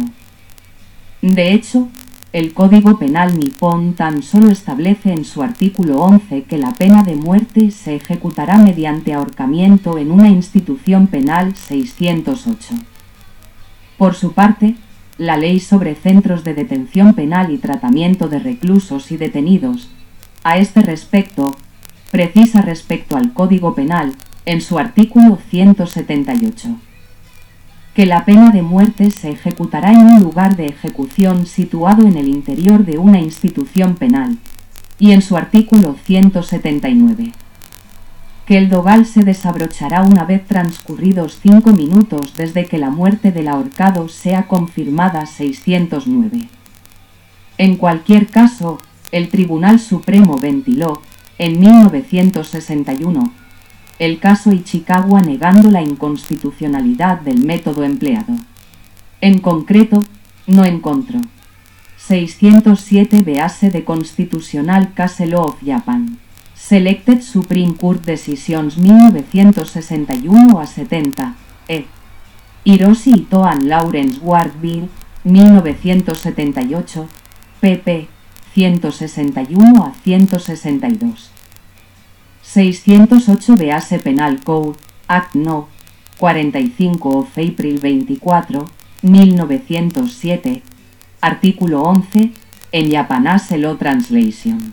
De hecho, el Código Penal nipón tan solo establece en su artículo once que la pena de muerte se ejecutará mediante ahorcamiento en una institución penal seiscientos ocho. Por su parte, la Ley sobre Centros de Detención Penal y Tratamiento de Reclusos y Detenidos, a este respecto, precisa respecto al Código Penal, en su artículo ciento setenta y ocho, que la pena de muerte se ejecutará en un lugar de ejecución situado en el interior de una institución penal, y en su artículo ciento setenta y nueve, que el dogal se desabrochará una vez transcurridos cinco minutos desde que la muerte del ahorcado sea confirmada. seiscientos nueve. En cualquier caso, el Tribunal Supremo ventiló, en mil novecientos sesenta y uno, el caso Ichikawa negando la inconstitucionalidad del método empleado. En concreto, no encontró. seiscientos siete Base de Constitutional Case Law of Japan. Selected Supreme Court Decisions mil novecientos sesenta y uno a setenta, ed. Hiroshi Ito and Lawrence Ward Bill, mil novecientos setenta y ocho, pp. ciento sesenta y uno a ciento sesenta y dos. seiscientos ocho Base Penal Code, Act No. cuarenta y cinco of April veinticuatro, mil novecientos siete, artículo once, en Japanese Law Translation.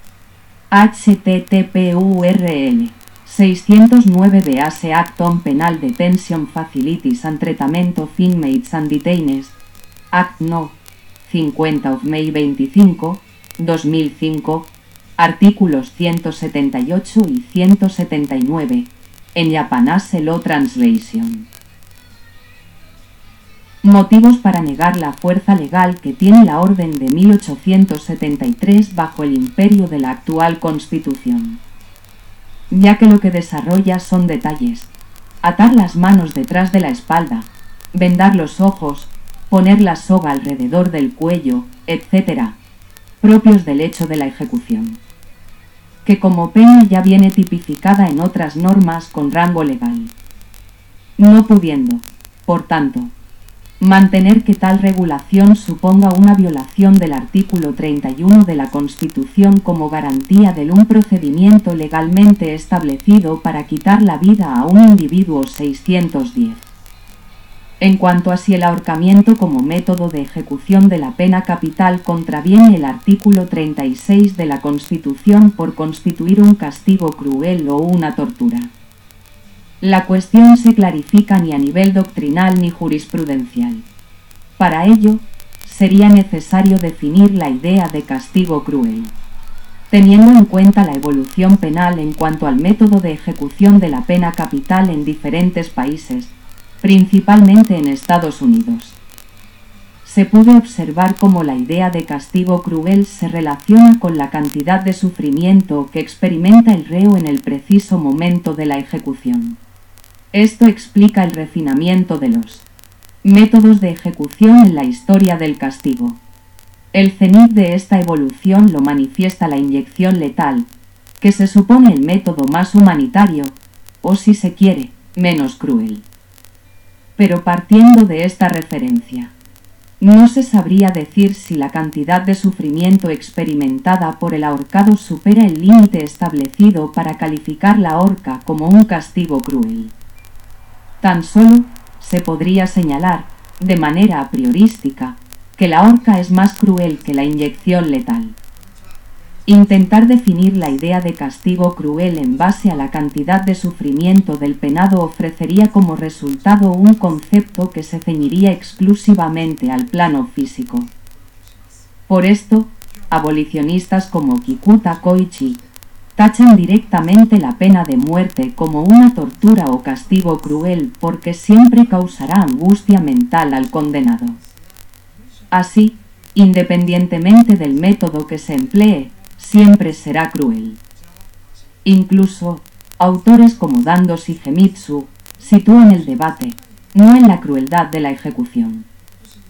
H T T P U R L seiscientos nueve Base Act on Penal Detention Facilities and Treatment of Inmates and Detainees, Act No. cincuenta of May veinticinco, dos mil cinco, artículos ciento setenta y ocho y ciento setenta y nueve, en Japanese Law Translation. Motivos para negar la fuerza legal que tiene la Orden de mil ochocientos setenta y tres bajo el imperio de la actual Constitución. Ya que lo que desarrolla son detalles: atar las manos detrás de la espalda, vendar los ojos, poner la soga alrededor del cuello, etcétera, propios del hecho de la ejecución, que como pena ya viene tipificada en otras normas con rango legal. No pudiendo, por tanto, mantener que tal regulación suponga una violación del artículo treinta y uno de la Constitución como garantía de un procedimiento legalmente establecido para quitar la vida a un individuo. seiscientos diez. En cuanto a si el ahorcamiento como método de ejecución de la pena capital contraviene el artículo treinta y seis de la Constitución por constituir un castigo cruel o una tortura, la cuestión se clarifica ni a nivel doctrinal ni jurisprudencial. Para ello, sería necesario definir la idea de castigo cruel, teniendo en cuenta la evolución penal en cuanto al método de ejecución de la pena capital en diferentes países, principalmente en Estados Unidos. Se puede observar cómo la idea de castigo cruel se relaciona con la cantidad de sufrimiento que experimenta el reo en el preciso momento de la ejecución. Esto explica el refinamiento de los métodos de ejecución en la historia del castigo. El cenit de esta evolución lo manifiesta la inyección letal, que se supone el método más humanitario, o si se quiere, menos cruel. Pero partiendo de esta referencia, no se sabría decir si la cantidad de sufrimiento experimentada por el ahorcado supera el límite establecido para calificar la horca como un castigo cruel. Tan solo se podría señalar, de manera a priorística, que la horca es más cruel que la inyección letal. Intentar definir la idea de castigo cruel en base a la cantidad de sufrimiento del penado ofrecería como resultado un concepto que se ceñiría exclusivamente al plano físico. Por esto, abolicionistas como Kikuta Koichi tachan directamente la pena de muerte como una tortura o castigo cruel porque siempre causará angustia mental al condenado. Así, independientemente del método que se emplee, siempre será cruel. Incluso, autores como Dando Shigemitsu sitúan el debate, no en la crueldad de la ejecución,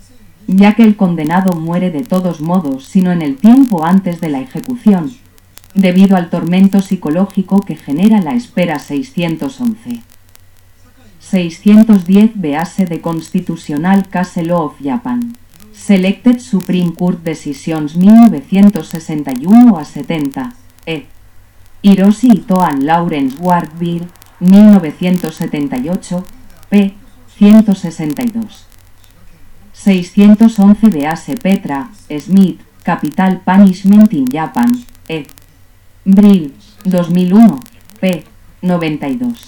ya que el condenado muere de todos modos, sino en el tiempo antes de la ejecución, debido al tormento psicológico que genera la espera. Seiscientos once. seiscientos diez Base de Constitutional Case Law of Japan. Selected Supreme Court Decisions mil novecientos sesenta y uno a setenta. E. Hiroshi Ito and Lawrence Ward Bill, mil novecientos setenta y ocho, p. ciento sesenta y dos. seiscientos once Base Petra, Smith, Capital Punishment in Japan, E. Brill, dos mil uno, p. noventa y dos.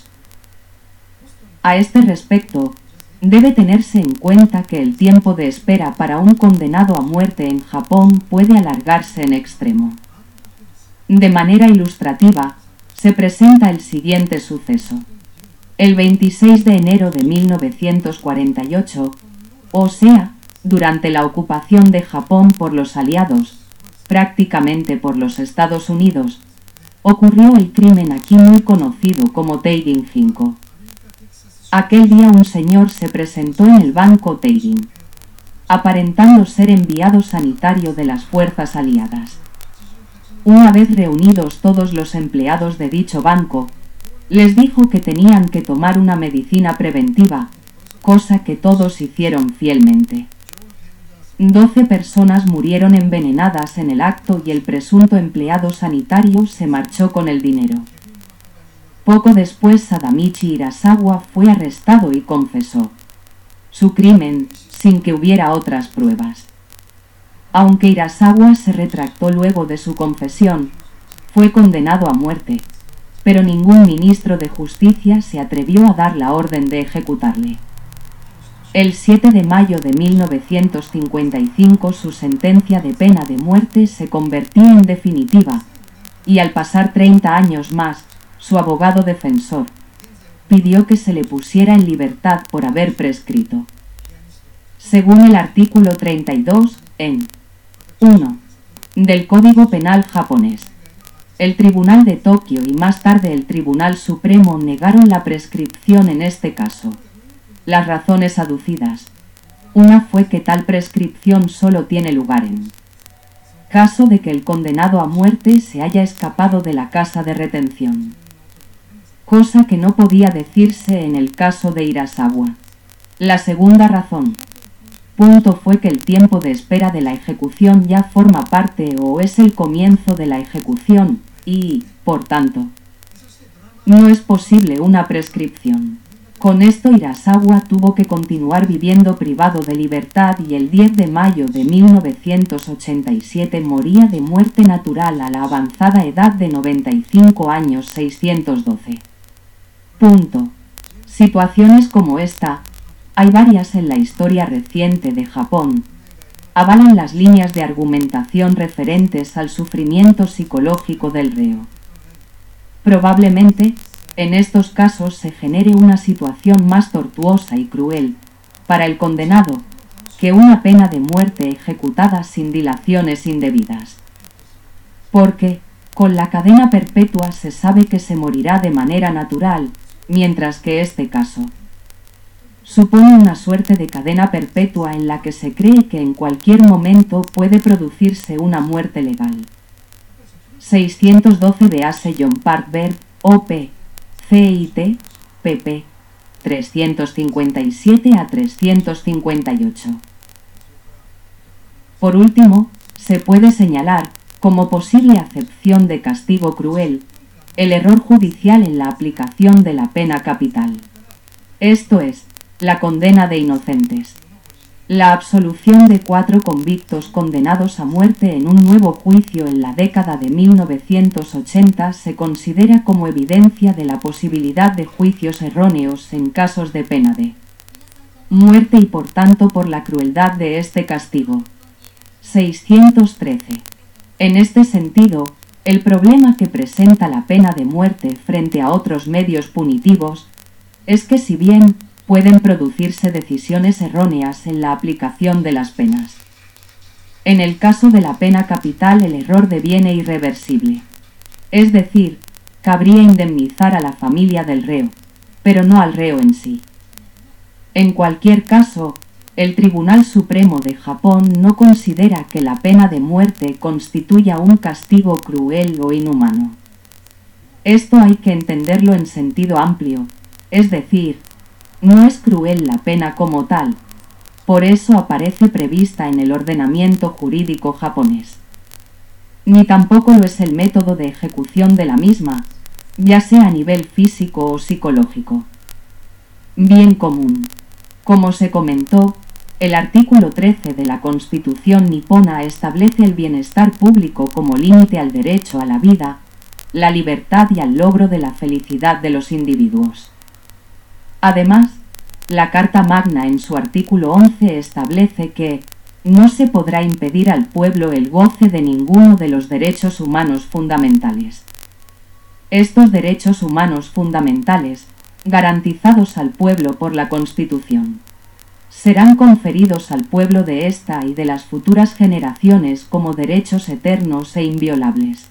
A este respecto, debe tenerse en cuenta que el tiempo de espera para un condenado a muerte en Japón puede alargarse en extremo. De manera ilustrativa, se presenta el siguiente suceso. El veintiséis de enero de mil novecientos cuarenta y ocho, o sea, durante la ocupación de Japón por los aliados, prácticamente por los Estados Unidos, ocurrió el crimen aquí muy conocido como Taegin cinco. Aquel día un señor se presentó en el banco Taegin, aparentando ser enviado sanitario de las fuerzas aliadas. Una vez reunidos todos los empleados de dicho banco, les dijo que tenían que tomar una medicina preventiva, cosa que todos hicieron fielmente. Doce personas murieron envenenadas en el acto y el presunto empleado sanitario se marchó con el dinero. Poco después Sadamichi Hirasawa fue arrestado y confesó su crimen sin que hubiera otras pruebas. Aunque Hirasawa se retractó luego de su confesión, fue condenado a muerte, pero ningún ministro de justicia se atrevió a dar la orden de ejecutarle. El siete de mayo de mil novecientos cincuenta y cinco su sentencia de pena de muerte se convertía en definitiva, y al pasar treinta años más, su abogado defensor pidió que se le pusiera en libertad por haber prescrito. Según el artículo treinta y dos, en uno del Código Penal japonés, el Tribunal de Tokio y más tarde el Tribunal Supremo negaron la prescripción en este caso. Las razones aducidas. Una fue que tal prescripción solo tiene lugar en caso de que el condenado a muerte se haya escapado de la casa de retención, cosa que no podía decirse en el caso de Hirasawa. La segunda razón, punto, fue que el tiempo de espera de la ejecución ya forma parte o es el comienzo de la ejecución y, por tanto, no es posible una prescripción. Con esto Hirasawa tuvo que continuar viviendo privado de libertad y el diez de mayo de mil novecientos ochenta y siete moría de muerte natural a la avanzada edad de noventa y cinco años. Seiscientos doce. Punto. Situaciones como esta, hay varias en la historia reciente de Japón, avalan las líneas de argumentación referentes al sufrimiento psicológico del reo. Probablemente, en estos casos se genere una situación más tortuosa y cruel para el condenado que una pena de muerte ejecutada sin dilaciones indebidas. Porque, con la cadena perpetua se sabe que se morirá de manera natural, mientras que este caso supone una suerte de cadena perpetua en la que se cree que en cualquier momento puede producirse una muerte legal. seiscientos doce Base John Park Verb, O P, C I T, pp. trescientos cincuenta y siete a trescientos cincuenta y ocho. Por último, se puede señalar, como posible acepción de castigo cruel, el error judicial en la aplicación de la pena capital. Esto es, la condena de inocentes. La absolución de cuatro convictos condenados a muerte en un nuevo juicio en la década de mil novecientos ochenta se considera como evidencia de la posibilidad de juicios erróneos en casos de pena de muerte y por tanto por la crueldad de este castigo. seiscientos trece. En este sentido, el problema que presenta la pena de muerte frente a otros medios punitivos es que si bien pueden producirse decisiones erróneas en la aplicación de las penas, en el caso de la pena capital el error deviene irreversible. Es decir, cabría indemnizar a la familia del reo, pero no al reo en sí. En cualquier caso, el Tribunal Supremo de Japón no considera que la pena de muerte constituya un castigo cruel o inhumano. Esto hay que entenderlo en sentido amplio, es decir, no es cruel la pena como tal, por eso aparece prevista en el ordenamiento jurídico japonés. Ni tampoco lo es el método de ejecución de la misma, ya sea a nivel físico o psicológico. Bien común. Como se comentó, el artículo trece de la Constitución nipona establece el bienestar público como límite al derecho a la vida, la libertad y al logro de la felicidad de los individuos. Además, la Carta Magna en su artículo once establece que no se podrá impedir al pueblo el goce de ninguno de los derechos humanos fundamentales. Estos derechos humanos fundamentales, garantizados al pueblo por la Constitución, serán conferidos al pueblo de esta y de las futuras generaciones como derechos eternos e inviolables.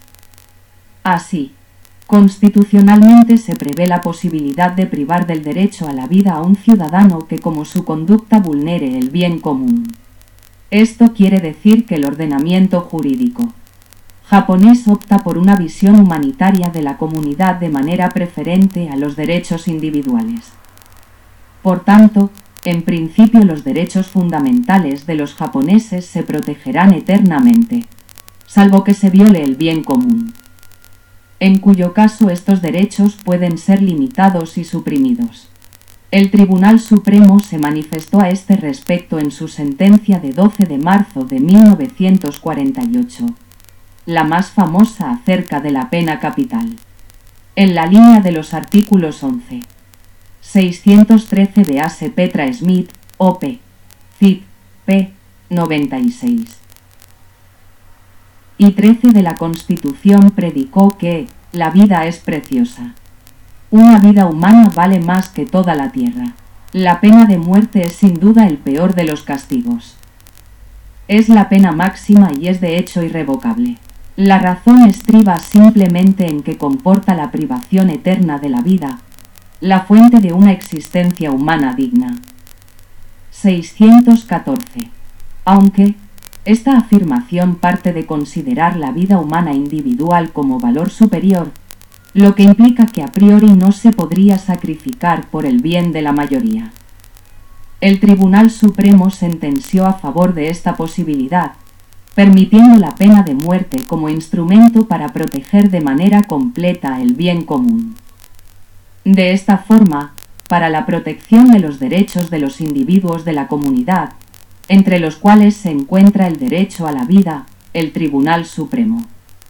Así, constitucionalmente se prevé la posibilidad de privar del derecho a la vida a un ciudadano que como su conducta vulnere el bien común. Esto quiere decir que el ordenamiento jurídico japonés opta por una visión humanitaria de la comunidad de manera preferente a los derechos individuales. Por tanto, en principio los derechos fundamentales de los japoneses se protegerán eternamente, salvo que se viole el bien común, en cuyo caso estos derechos pueden ser limitados y suprimidos. El Tribunal Supremo se manifestó a este respecto en su sentencia de doce de marzo de mil novecientos cuarenta y ocho, la más famosa acerca de la pena capital, en la línea de los artículos once, seiscientos trece de A S Petra Smith, O P, C I P, p. noventa y seis. Y trece de la Constitución predicó que la vida es preciosa. Una vida humana vale más que toda la tierra. La pena de muerte es sin duda el peor de los castigos. Es la pena máxima y es de hecho irrevocable. La razón estriba simplemente en que comporta la privación eterna de la vida, la fuente de una existencia humana digna. seiscientos catorce. Aunque esta afirmación parte de considerar la vida humana individual como valor superior, lo que implica que a priori no se podría sacrificar por el bien de la mayoría. El Tribunal Supremo sentenció a favor de esta posibilidad, permitiendo la pena de muerte como instrumento para proteger de manera completa el bien común. De esta forma, para la protección de los derechos de los individuos de la comunidad, entre los cuales se encuentra el derecho a la vida, el Tribunal Supremo,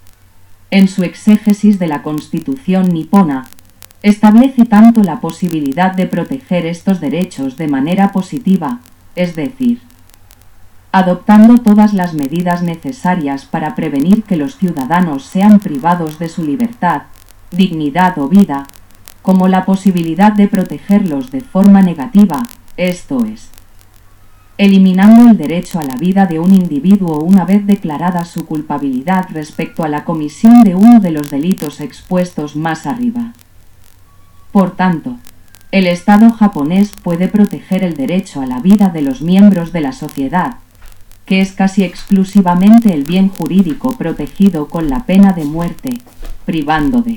en su exégesis de la Constitución nipona, establece tanto la posibilidad de proteger estos derechos de manera positiva, es decir, adoptando todas las medidas necesarias para prevenir que los ciudadanos sean privados de su libertad, dignidad o vida, como la posibilidad de protegerlos de forma negativa, esto es, eliminando el derecho a la vida de un individuo una vez declarada su culpabilidad respecto a la comisión de uno de los delitos expuestos más arriba. Por tanto, el Estado japonés puede proteger el derecho a la vida de los miembros de la sociedad, que es casi exclusivamente el bien jurídico protegido con la pena de muerte, privando de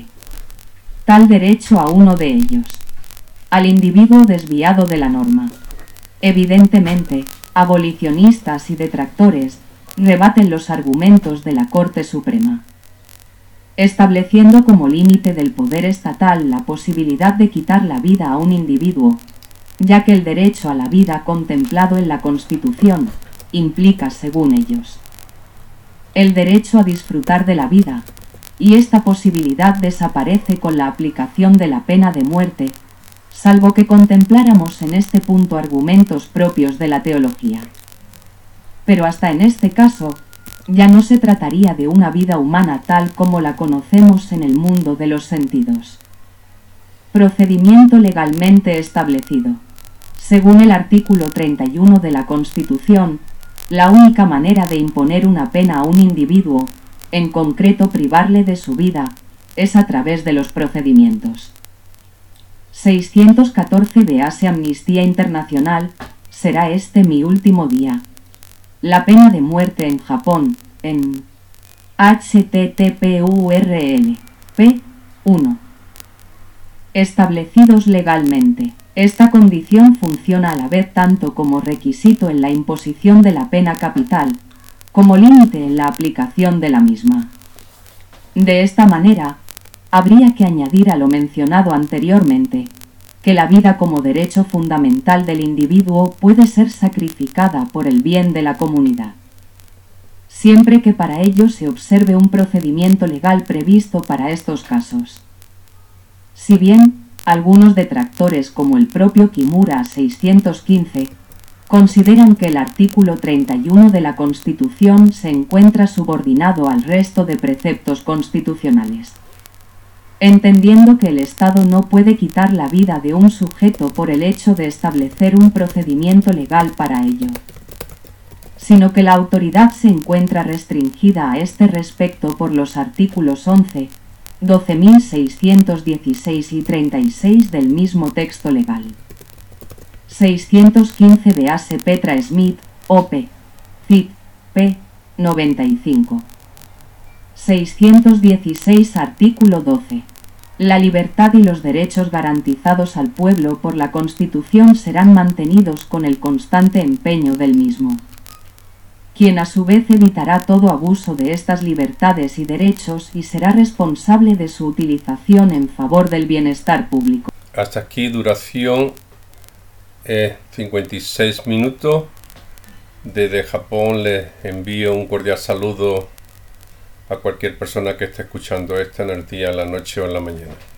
tal derecho a uno de ellos, al individuo desviado de la norma. Evidentemente, abolicionistas y detractores rebaten los argumentos de la Corte Suprema, estableciendo como límite del poder estatal la posibilidad de quitar la vida a un individuo, ya que el derecho a la vida contemplado en la Constitución implica, según ellos, el derecho a disfrutar de la vida, y esta posibilidad desaparece con la aplicación de la pena de muerte, salvo que contempláramos en este punto argumentos propios de la teología. Pero hasta en este caso, ya no se trataría de una vida humana tal como la conocemos en el mundo de los sentidos. Procedimiento legalmente establecido. Según el artículo treinta y uno de la Constitución, la única manera de imponer una pena a un individuo, en concreto privarle de su vida, es a través de los procedimientos. seiscientos catorce de A S E Amnistía Internacional será este mi último día. La pena de muerte en Japón, en H T T P U R L P uno. Establecidos legalmente. Esta condición funciona a la vez tanto como requisito en la imposición de la pena capital, como límite en la aplicación de la misma. De esta manera, habría que añadir a lo mencionado anteriormente, que la vida como derecho fundamental del individuo puede ser sacrificada por el bien de la comunidad, siempre que para ello se observe un procedimiento legal previsto para estos casos. Si bien, algunos detractores como el propio Kimura seiscientos quince, consideran que el artículo treinta y uno de la Constitución se encuentra subordinado al resto de preceptos constitucionales, entendiendo que el Estado no puede quitar la vida de un sujeto por el hecho de establecer un procedimiento legal para ello, sino que la autoridad se encuentra restringida a este respecto por los artículos once, doce mil seiscientos dieciséis y treinta y seis del mismo texto legal. seiscientos quince de A S Petra Smith, O P. Cit. P. noventa y cinco. seiscientos dieciséis Artículo doce. La libertad y los derechos garantizados al pueblo por la Constitución serán mantenidos con el constante empeño del mismo, quien a su vez evitará todo abuso de estas libertades y derechos y será responsable de su utilización en favor del bienestar público. Hasta aquí duración eh, cincuenta y seis minutos. Desde Japón les envío un cordial saludo a cualquier persona que esté escuchando esto en el día, en la noche o en la mañana.